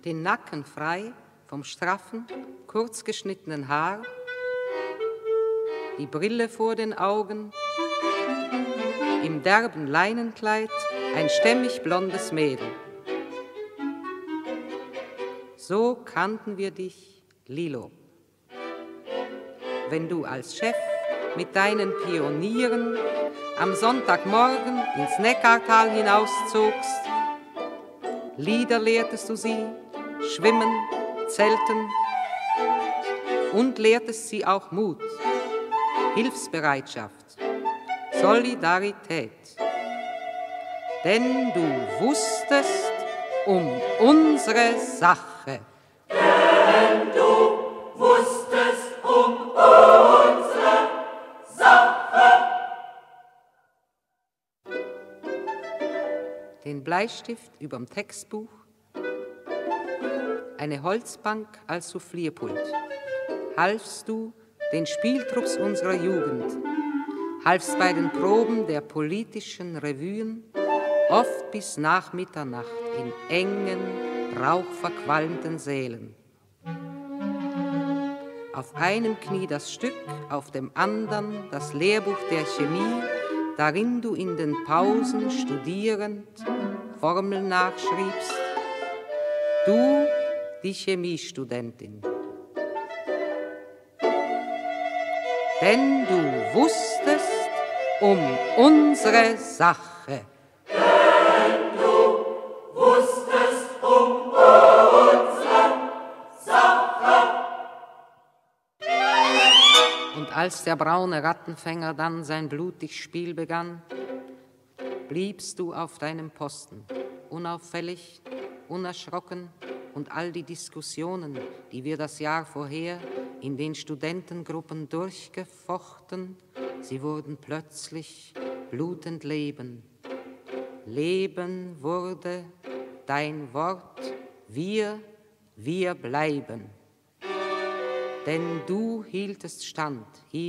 den Nacken frei vom straffen, kurzgeschnittenen Haar, die Brille vor den Augen, im derben Leinenkleid ein stämmig blondes Mädel. So kannten wir dich, Lilo. Wenn du als Chef mit deinen Pionieren am Sonntagmorgen ins Neckartal hinauszogst, Lieder lehrtest du sie, Schwimmen, Zelten und lehrtest sie auch Mut, Hilfsbereitschaft, Solidarität. Denn du wusstest um unsere Sache. Denn du wusstest um unsere Sache. Den Bleistift überm Textbuch, eine Holzbank als Soufflierpult, halfst du den Spieltrupps unserer Jugend, halfst bei den Proben der politischen Revuen, oft bis nach Mitternacht in engen, rauchverqualmten Sälen. Auf einem Knie das Stück, auf dem anderen das Lehrbuch der Chemie, darin du in den Pausen studierend Formeln nachschriebst. Du, die Chemiestudentin. Denn du wusstest um unsere Sache. Denn du wusstest um unsere Sache. Und als der braune Rattenfänger dann sein blutig Spiel begann, bliebst du auf deinem Posten, unauffällig, unerschrocken, und all die Diskussionen, die wir das Jahr vorher in den Studentengruppen durchgefochten, sie wurden plötzlich blutend Leben. Leben wurde dein Wort, wir bleiben. Denn du hieltest stand,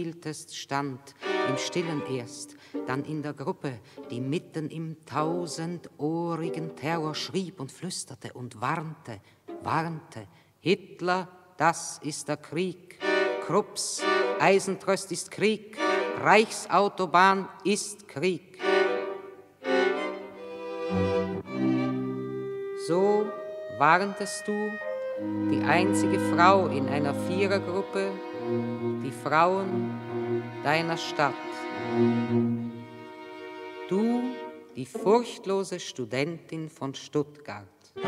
im Stillen erst, dann in der Gruppe, die mitten im tausendohrigen Terror schrieb und flüsterte und warnte, Hitler, das ist der Krieg, Krupps, Eisentröst ist Krieg, Reichsautobahn ist Krieg. So warntest du, die einzige Frau in einer Vierergruppe, die Frauen deiner Stadt. Du, die furchtlose Studentin von Stuttgart.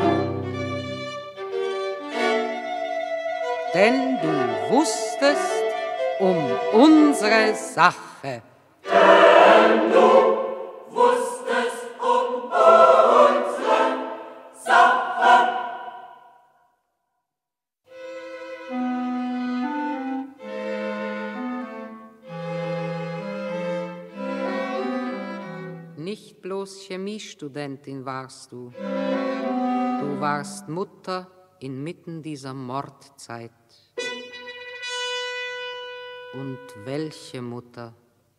Denn du wusstest um unsere Sache. Denn du wusstest um unsere Sache. Nicht bloß Chemiestudentin warst du. Du warst Mutter inmitten dieser Mordzeit. Und welche Mutter?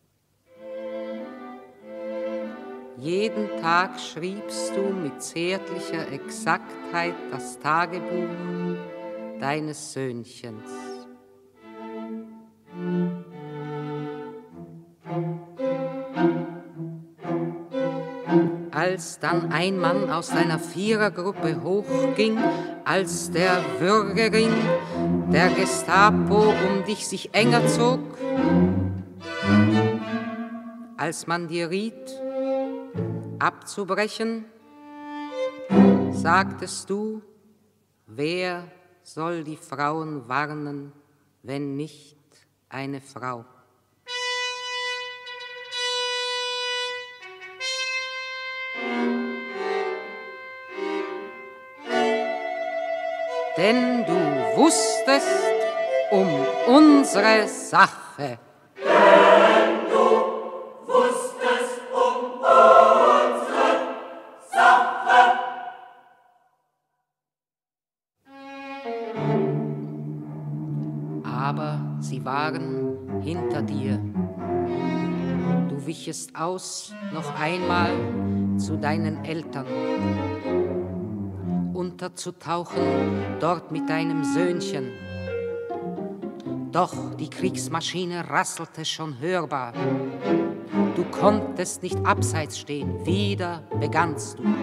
Jeden Tag schriebst du mit zärtlicher Exaktheit das Tagebuch deines Söhnchens. Als dann ein Mann aus deiner Vierergruppe hochging, als der Würgerin der Gestapo um dich sich enger zog, als man dir riet, abzubrechen, sagtest du, wer soll die Frauen warnen, wenn nicht eine Frau? Denn du wusstest um unsere Sache. Denn du wusstest um unsere Sache. Aber sie waren hinter dir. Du wichest aus noch einmal zu deinen Eltern. Und unterzutauchen, dort mit deinem Söhnchen. Doch die Kriegsmaschine rasselte schon hörbar. Du konntest nicht abseits stehen, wieder begannst du.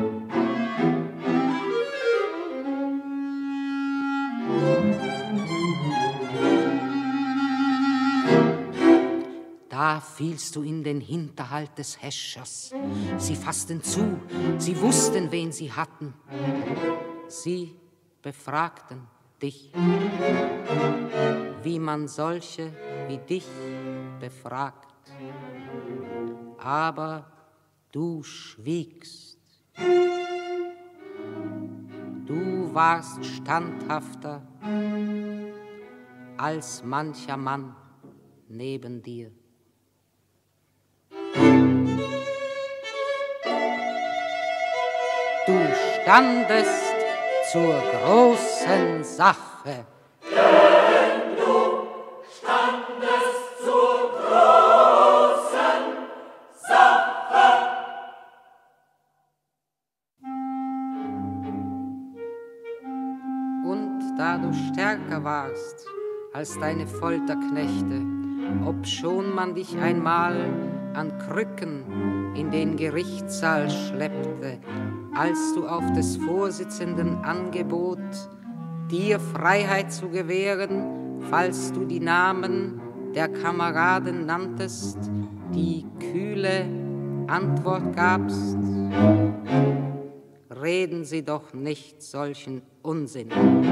Da fielst du in den Hinterhalt des Häschers. Sie fassten zu, sie wussten, wen sie hatten. Sie befragten dich, wie man solche wie dich befragt. Aber du schwiegst. Du warst standhafter als mancher Mann neben dir. Du standest zur großen Sache. Denn du standest zur großen Sache. Und da du stärker warst als deine Folterknechte, obschon man dich einmal an Krücken in den Gerichtssaal schleppte, als du auf des Vorsitzenden Angebot, dir Freiheit zu gewähren, falls du die Namen der Kameraden nanntest, die kühle Antwort gabst: Reden Sie doch nicht solchen Unsinn.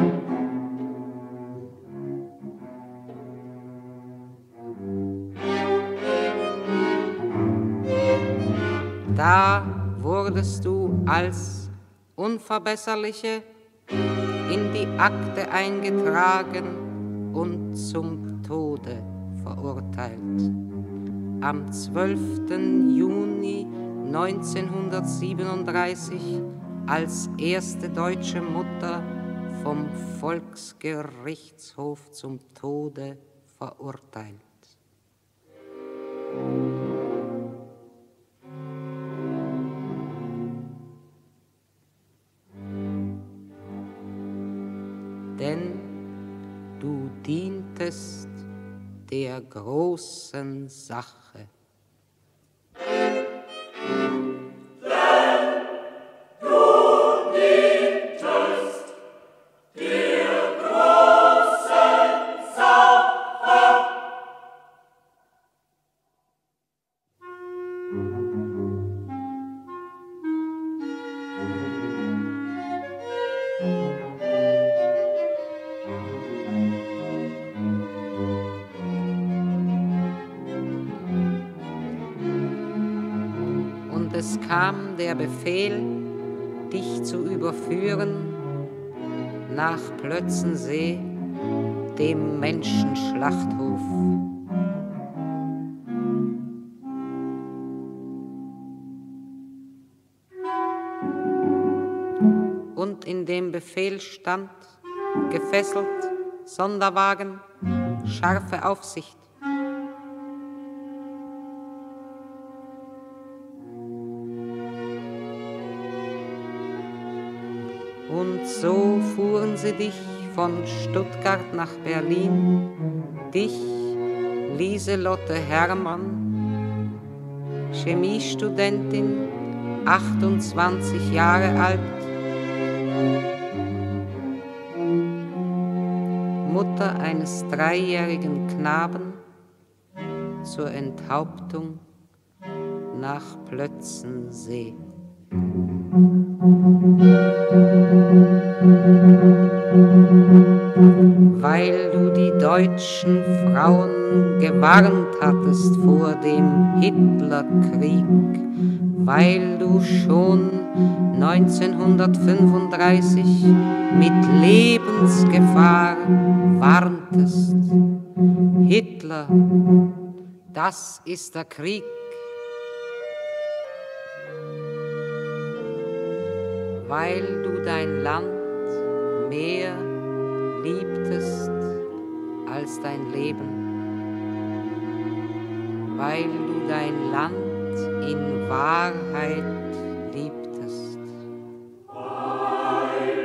Da wurdest du als Unverbesserliche in die Akte eingetragen und zum Tode verurteilt. Am 12. Juni 1937 als erste deutsche Mutter vom Volksgerichtshof zum Tode verurteilt. Denn du dientest der großen Sache. Es kam der Befehl, dich zu überführen nach Plötzensee, dem Menschenschlachthof. Und in dem Befehl stand, gefesselt, Sonderwagen, scharfe Aufsicht. Und so fuhren sie dich von Stuttgart nach Berlin, dich, Lieselotte Hermann, Chemiestudentin, 28 Jahre alt, Mutter eines 3-jährigen Knaben, zur Enthauptung nach Plötzensee. Weil du die deutschen Frauen gewarnt hattest vor dem Hitlerkrieg, weil du schon 1935 mit Lebensgefahr warntest. Hitler, das ist der Krieg. Weil du dein Land mehr liebtest als dein Leben, weil du dein Land in Wahrheit liebtest. Weil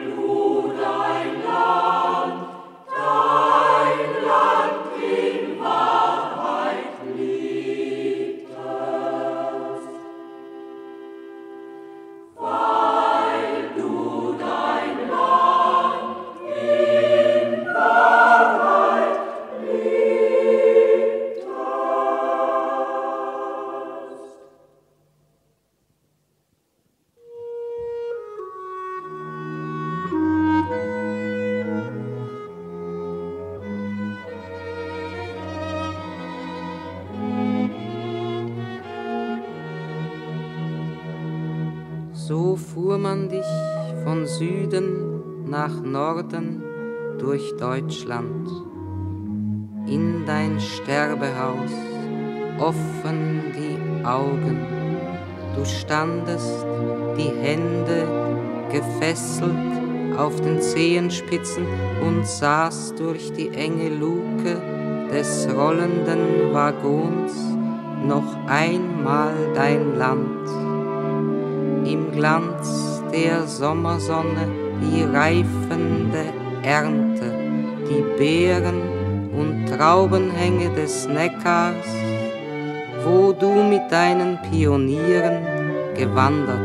So fuhr man dich von Süden nach Norden durch Deutschland, in dein Sterbehaus, offen die Augen. Du standest, die Hände gefesselt auf den Zehenspitzen und sahst durch die enge Luke des rollenden Waggons noch einmal dein Land. Im Glanz der Sommersonne die reifende Ernte, die Beeren und Traubenhänge des Neckars, wo du mit deinen Pionieren gewandert.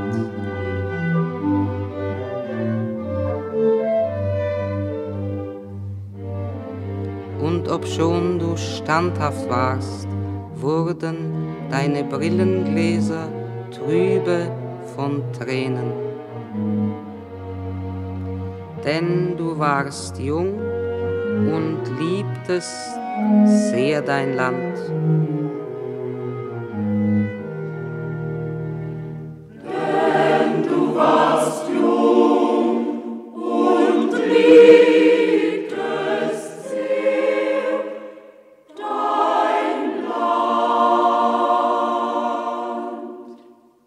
Und obschon du standhaft warst, wurden deine Brillengläser trübe von Tränen. Denn du warst jung und liebtest sehr dein Land. Denn du warst jung und liebtest sehr dein Land.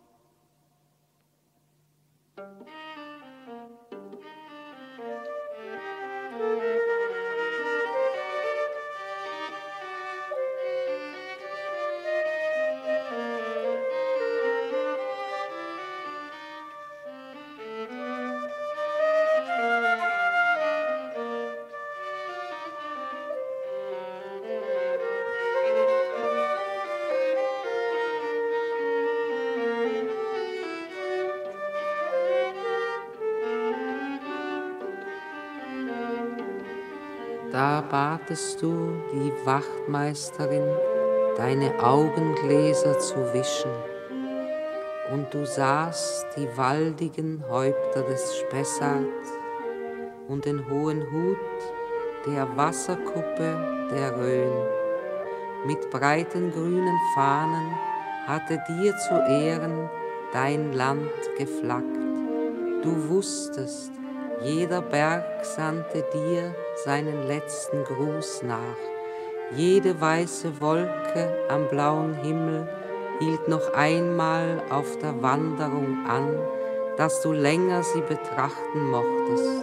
Da batest du die Wachtmeisterin, deine Augengläser zu wischen, und du sahst die waldigen Häupter des Spessart und den hohen Hut der Wasserkuppe der Rhön. Mit breiten grünen Fahnen hatte dir zu Ehren dein Land geflaggt. Du wusstest, jeder Berg sandte dir seinen letzten Gruß nach. Jede weiße Wolke am blauen Himmel hielt noch einmal auf der Wanderung an, dass du länger sie betrachten mochtest.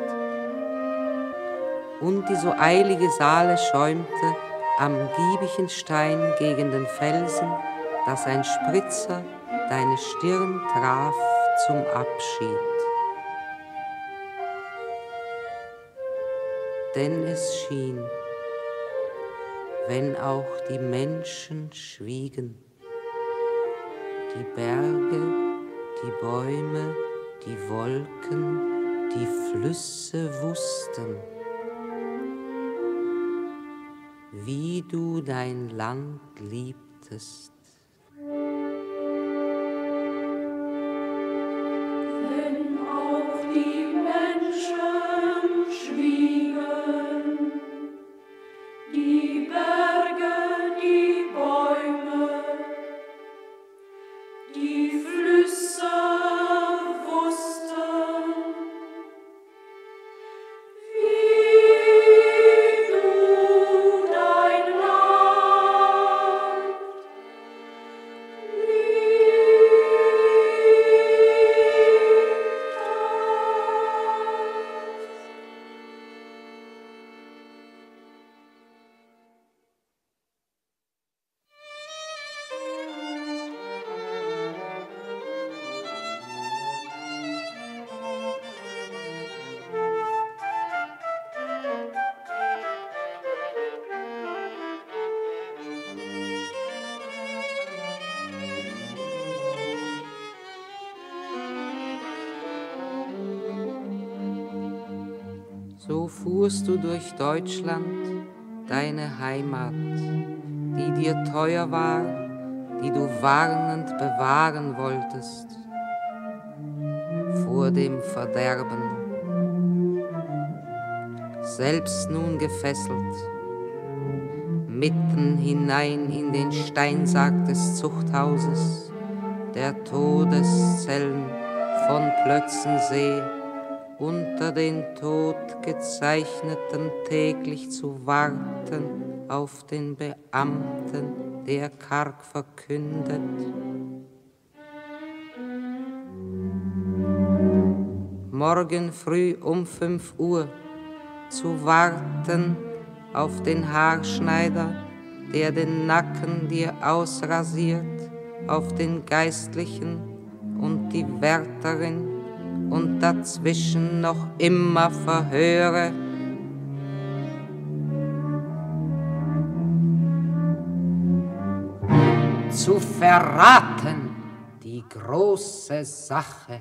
Und die so eilige Saale schäumte am giebigen Stein gegen den Felsen, dass ein Spritzer deine Stirn traf zum Abschied. Denn es schien, wenn auch die Menschen schwiegen, die Berge, die Bäume, die Wolken, die Flüsse wussten, wie du dein Land liebtest. Wenn auch die Menschen schwiegen, die Berge, die Bäume, die Flüsse wussten, wie du dein Land So fuhrst du durch Deutschland, deine Heimat, die dir teuer war, die du warnend bewahren wolltest vor dem Verderben. Selbst nun gefesselt, mitten hinein in den Steinsarg des Zuchthauses, der Todeszellen von Plötzensee, unter den Tod gezeichneten täglich zu warten auf den Beamten, der karg verkündet: Morgen früh um 5 Uhr zu warten auf den Haarschneider, der den Nacken dir ausrasiert, auf den Geistlichen und die Wärterin und dazwischen noch immer Verhöre. Zu verraten die große Sache.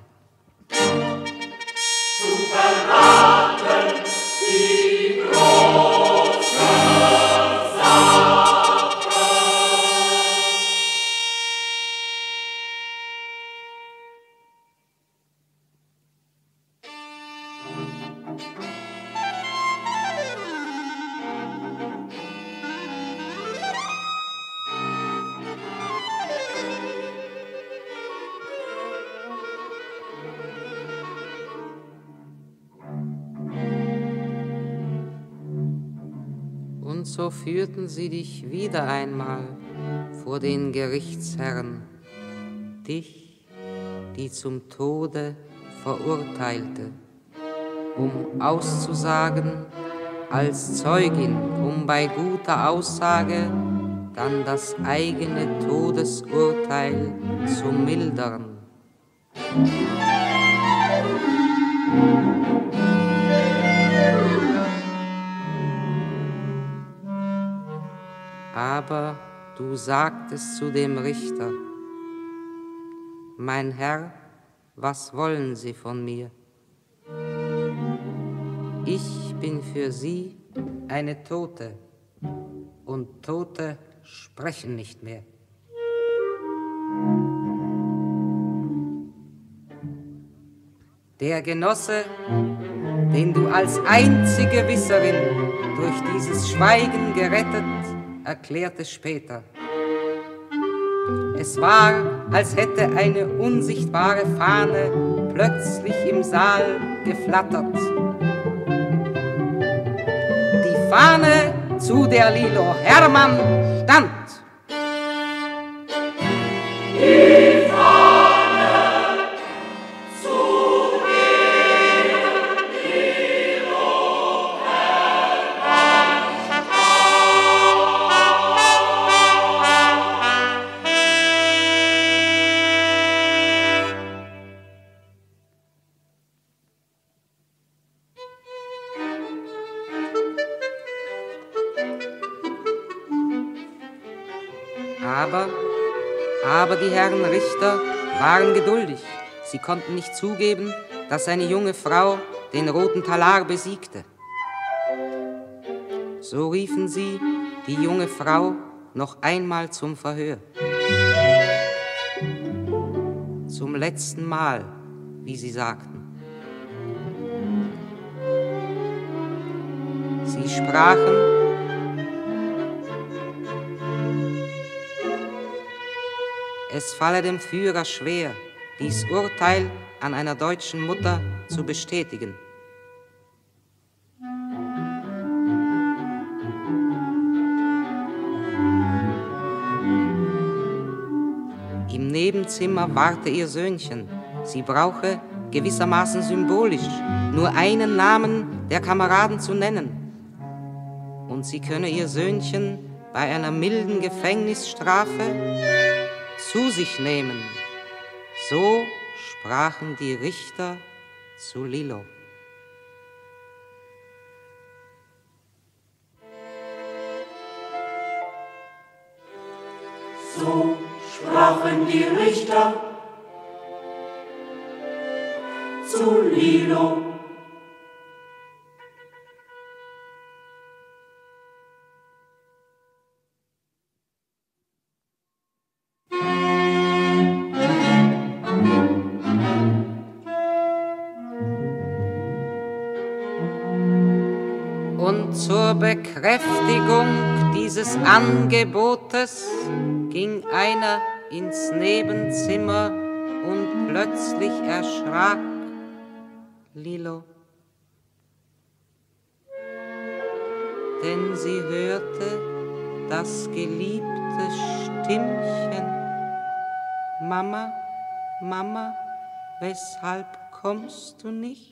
Zu verraten die große Sache. Und so führten sie dich wieder einmal vor den Gerichtsherren, dich, die zum Tode verurteilte, um auszusagen als Zeugin, um bei guter Aussage dann das eigene Todesurteil zu mildern. Aber du sagtest zu dem Richter: Mein Herr, was wollen Sie von mir? Ich bin für Sie eine Tote, und Tote sprechen nicht mehr. Der Genosse, den du als einzige Wisserin durch dieses Schweigen gerettet, erklärte später: Es war, als hätte eine unsichtbare Fahne plötzlich im Saal geflattert. Die Fahne, zu der Lilo Hermann stand. Die Fahne, zu der Lilo Hermann stand. Aber die Herren Richter waren geduldig. Sie konnten nicht zugeben, dass eine junge Frau den roten Talar besiegte. So riefen sie die junge Frau noch einmal zum Verhör. Zum letzten Mal, wie sie sagten. Sie sprachen: Es falle dem Führer schwer, dies Urteil an einer deutschen Mutter zu bestätigen. Im Nebenzimmer warte ihr Söhnchen. Sie brauche, gewissermaßen symbolisch, nur einen Namen der Kameraden zu nennen. Und sie könne ihr Söhnchen bei einer milden Gefängnisstrafe zu sich nehmen. So sprachen die Richter zu Lilo. So sprachen die Richter zu Lilo. Und zur Bekräftigung dieses Angebotes ging einer ins Nebenzimmer und plötzlich erschrak Lilo, denn sie hörte das geliebte Stimmchen: Mama, Mama, weshalb kommst du nicht?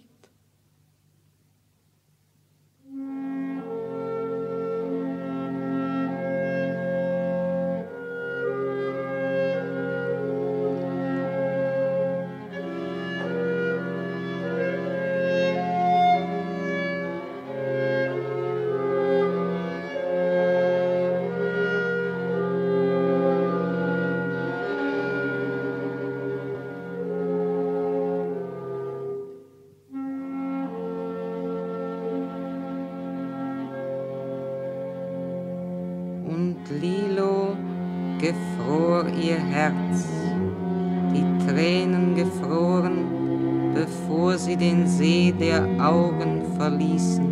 Und Lilo gefror ihr Herz, die Tränen gefroren, bevor sie den See der Augen verließen.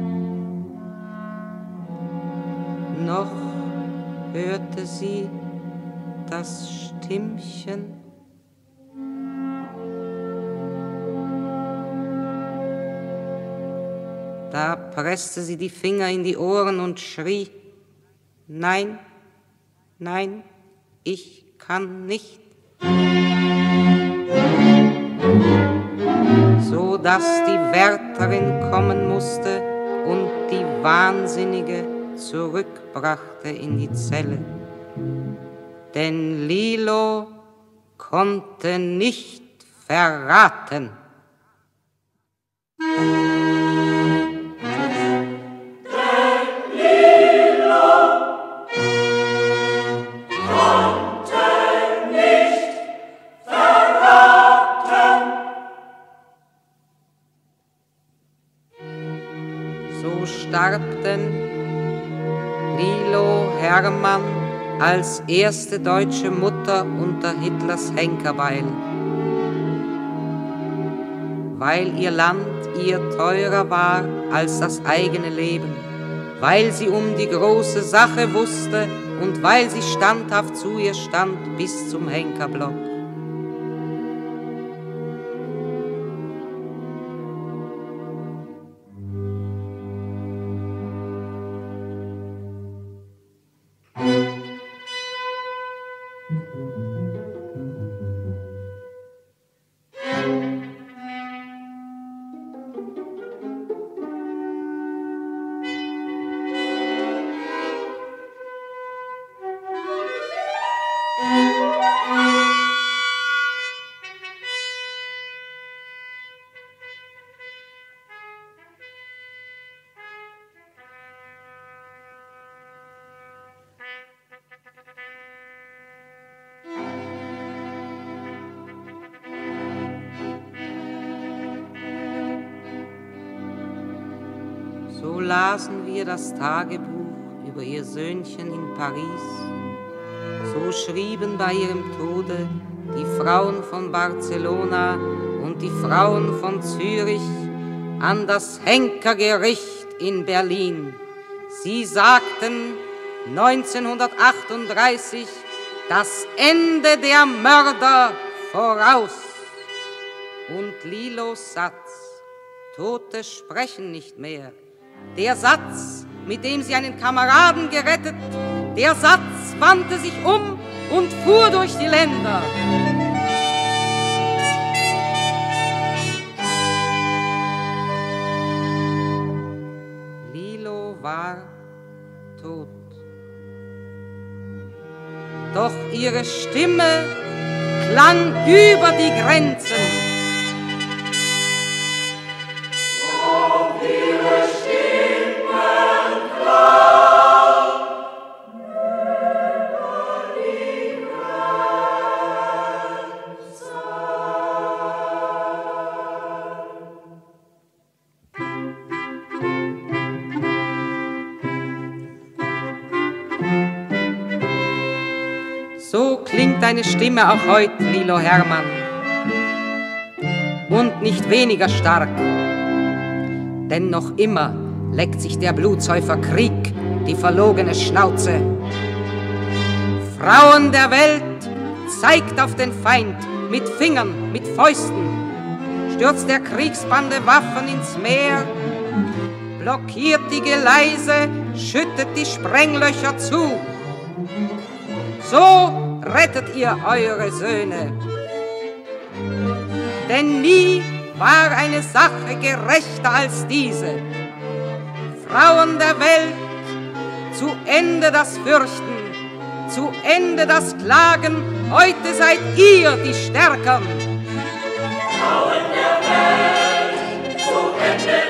Noch hörte sie das Stimmchen: Da presste sie die Finger in die Ohren und schrie: Nein, nein, ich kann nicht. So dass die Wärterin kommen musste und die Wahnsinnige zurückbrachte in die Zelle. Denn Lilo konnte nicht verraten. Starb denn Lilo Hermann als erste deutsche Mutter unter Hitlers Henkerbeil, weil ihr Land ihr teurer war als das eigene Leben, weil sie um die große Sache wusste und weil sie standhaft zu ihr stand bis zum Henkerblock. So lasen wir das Tagebuch über ihr Söhnchen in Paris. So schrieben bei ihrem Tode die Frauen von Barcelona und die Frauen von Zürich an das Henkergericht in Berlin. Sie sagten 1938 das Ende der Mörder voraus. Und Lilos Satz: Tote sprechen nicht mehr. Der Satz, mit dem sie einen Kameraden gerettet, der Satz wandte sich um und fuhr durch die Länder. Lilo war tot. Doch ihre Stimme klang über die Grenzen. So klingt deine Stimme auch heute, Lilo Hermann, und nicht weniger stark. Denn noch immer leckt sich der Blutsäufer Krieg die verlogene Schnauze. Frauen der Welt, zeigt auf den Feind mit Fingern, mit Fäusten, stürzt der Kriegsbande Waffen ins Meer, blockiert die Gleise, schüttet die Sprenglöcher zu. So rettet ihr eure Söhne. Denn nie war eine Sache gerechter als diese. Frauen der Welt, zu Ende das Fürchten, zu Ende das Klagen, heute seid ihr die Stärkeren. Frauen der Welt, zu Ende